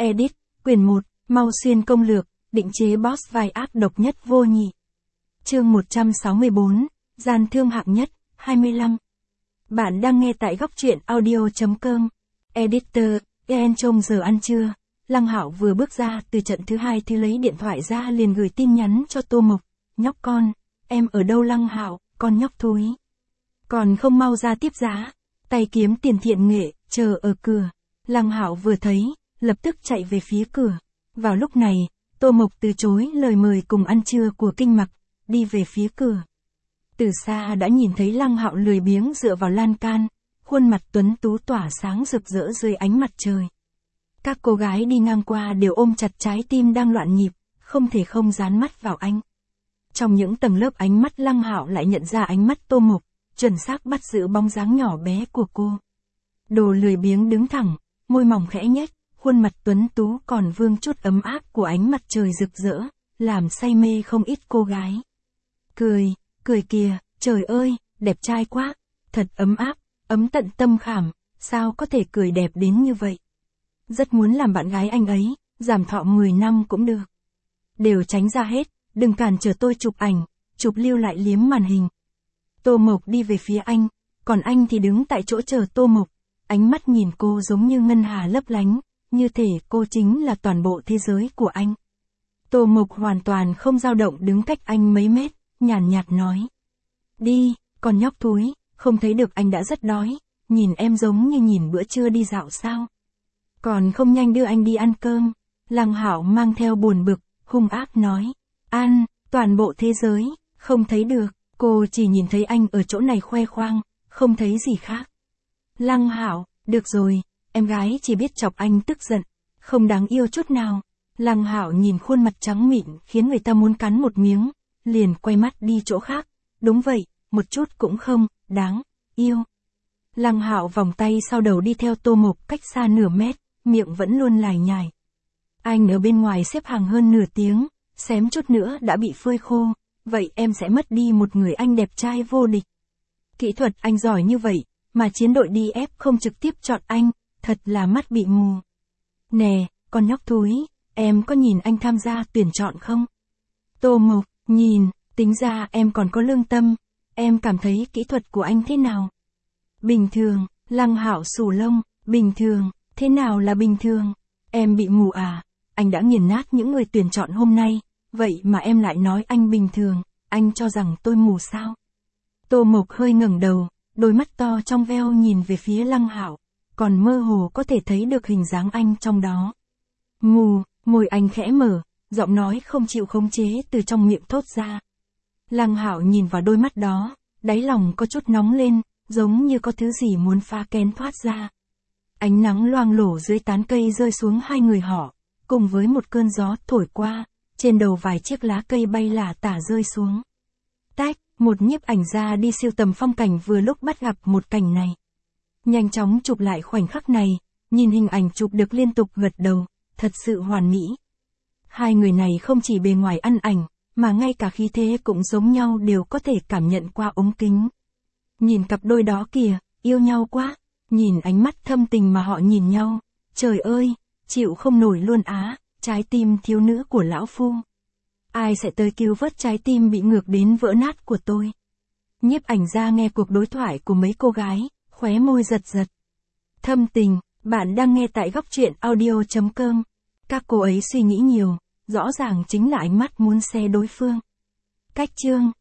Edit, quyển 1, Mau Xuyên công lược, định chế boss vai ác độc nhất vô nhị. Chương 164, gian thương hạng nhất, 25. Bạn đang nghe tại góc truyện audio.com. Editor, trong giờ ăn trưa, Lăng Hạo vừa bước ra từ trận thứ hai thì lấy điện thoại ra liền gửi tin nhắn cho Tô Mộc. Nhóc con, em ở đâu Lăng Hạo, con nhóc thúi. Còn không mau ra tiếp giá, tay kiếm tiền thiện nghệ, chờ ở cửa. Lăng Hạo vừa thấy, lập tức chạy về phía cửa. Vào lúc này, Tô Mộc từ chối lời mời cùng ăn trưa của Kinh Mặc, đi về phía cửa. Từ xa đã nhìn thấy Lăng Hạo lười biếng dựa vào lan can, khuôn mặt tuấn tú tỏa sáng rực rỡ dưới ánh mặt trời. Các cô gái đi ngang qua đều ôm chặt trái tim đang loạn nhịp, không thể không dán mắt vào anh. Trong những tầng lớp ánh mắt Lăng Hạo lại nhận ra ánh mắt Tô Mộc, chuẩn xác bắt giữ bóng dáng nhỏ bé của cô. Đồ lười biếng đứng thẳng, môi mỏng khẽ nhếch, khuôn mặt tuấn tú còn vương chút ấm áp của ánh mặt trời rực rỡ, làm say mê không ít cô gái. Cười kìa, trời ơi, đẹp trai quá, thật ấm áp, ấm tận tâm khảm, sao có thể cười đẹp đến như vậy. Rất muốn làm bạn gái anh ấy, giảm thọ 10 năm cũng được. Đều tránh ra hết, đừng cản trở tôi chụp ảnh, chụp lưu lại liếm màn hình. Tô Mộc đi về phía anh, còn anh thì đứng tại chỗ chờ Tô Mộc, ánh mắt nhìn cô giống như ngân hà lấp lánh, như thể cô chính là toàn bộ thế giới của anh. Tô Mộc hoàn toàn không dao động đứng cách anh mấy mét, nhàn nhạt nói. Đi, con nhóc thúi, không thấy được anh đã rất đói, nhìn em giống như nhìn bữa trưa đi dạo sao. Còn không nhanh đưa anh đi ăn cơm. Lăng Hạo mang theo buồn bực, hung ác nói. Ăn, toàn bộ thế giới, không thấy được, cô chỉ nhìn thấy anh ở chỗ này khoe khoang, không thấy gì khác. Lăng Hạo, được rồi, em gái chỉ biết chọc anh tức giận, không đáng yêu chút nào. Lăng Hạo nhìn khuôn mặt trắng mịn khiến người ta muốn cắn một miếng, liền quay mắt đi chỗ khác. Đúng vậy, một chút cũng không đáng yêu. Lăng Hạo vòng tay sau đầu đi theo Tô Mộc cách xa nửa mét, miệng vẫn luôn lải nhải. Anh ở bên ngoài xếp hàng hơn nửa tiếng, xém chút nữa đã bị phơi khô, vậy em sẽ mất đi một người anh đẹp trai vô địch. Kỹ thuật anh giỏi như vậy, mà chiến đội DF không trực tiếp chọn anh, thật là mắt bị mù. Nè, con nhóc thúi, em có nhìn anh tham gia tuyển chọn không? Tô Mộc, nhìn, tính ra em còn có lương tâm, em cảm thấy kỹ thuật của anh thế nào? Bình thường. Lăng Hạo xù lông, bình thường, thế nào là bình thường? Em bị mù à? Anh đã nghiền nát những người tuyển chọn hôm nay, vậy mà em lại nói anh bình thường, anh cho rằng tôi mù sao? Tô Mộc hơi ngẩng đầu, đôi mắt to trong veo nhìn về phía Lăng Hạo, còn mơ hồ có thể thấy được hình dáng anh trong đó. Mù, môi anh khẽ mở, giọng nói không chịu khống chế từ trong miệng thốt ra. Lăng Hạo nhìn vào đôi mắt đó, đáy lòng có chút nóng lên, giống như có thứ gì muốn phá kén thoát ra. Ánh nắng loang lổ dưới tán cây rơi xuống hai người họ, cùng với một cơn gió thổi qua, trên đầu vài chiếc lá cây bay lả tả rơi xuống. Tách, một nhiếp ảnh gia đi sưu tầm phong cảnh vừa lúc bắt gặp một cảnh này. Nhanh chóng chụp lại khoảnh khắc này, nhìn hình ảnh chụp được liên tục gật đầu, thật sự hoàn mỹ. Hai người này không chỉ bề ngoài ăn ảnh, mà ngay cả khí thế cũng giống nhau đều có thể cảm nhận qua ống kính. Nhìn cặp đôi đó kìa, yêu nhau quá, nhìn ánh mắt thâm tình mà họ nhìn nhau, trời ơi, chịu không nổi luôn á, trái tim thiếu nữ của lão phu. Ai sẽ tới cứu vớt trái tim bị ngược đến vỡ nát của tôi? Nhiếp ảnh gia nghe cuộc đối thoại của mấy cô gái, khóe môi giật giật. Thâm tình, bạn đang nghe tại góc truyện audio.com. Các cô ấy suy nghĩ nhiều, rõ ràng chính là ánh mắt muốn xe đối phương. Cách chương.